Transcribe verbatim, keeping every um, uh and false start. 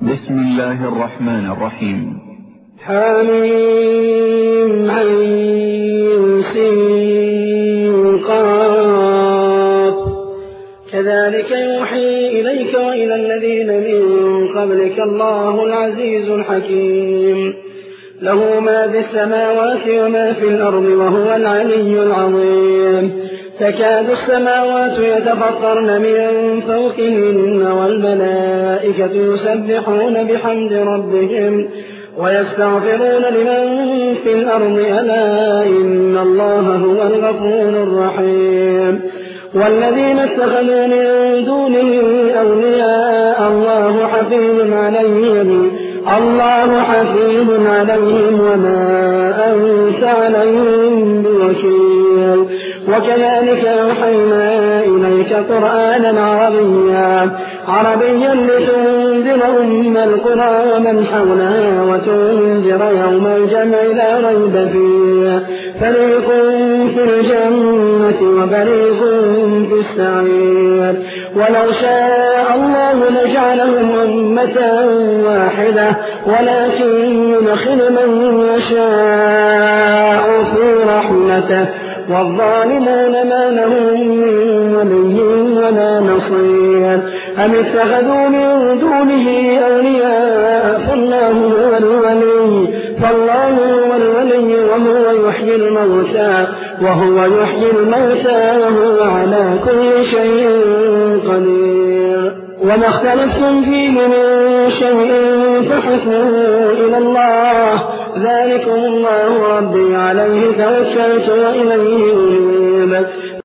بسم الله الرحمن الرحيم. حميم عين سين قاف كذلك يوحي إليك وإلى الذين من قبلك الله العزيز الحكيم له ما في السماوات وما في الأرض وهو العلي العظيم. تكاد السماوات يتفطرن من فوقهن والملائكة يسبحون بحمد ربهم ويستغفرون لمن في الأرض ألا إن الله هو الغفور الرحيم. والذين اتخذوا من دونه أولياء الله حفيظ عليهم الله حفيظ عليهم وما أنت عليهم بوكيل. وكذلك أوحينا إليك قرآنا عربيا عربيا لتنذر أم القرى ومن حولها وتنذر يوم الجمع لا ريب فيه فريق في الجنة وفريق في السعير. ولو شاء الله لجعلهم أمة واحدة ولكن يدخل من يشاء في رحمته والظالمون ما لهم من ولي ولا نصير. أم اتخذوا من دونه أولياء فالله هو الولي فالله هو الولي وهو يحيي الموتى وهو يحيي الموتى وهو على كل شيء قدير. وما اختلفتم فيه من شيء فحكمه إلى الله ذلكم الله ربي عليه توكلت وإليه أنيب.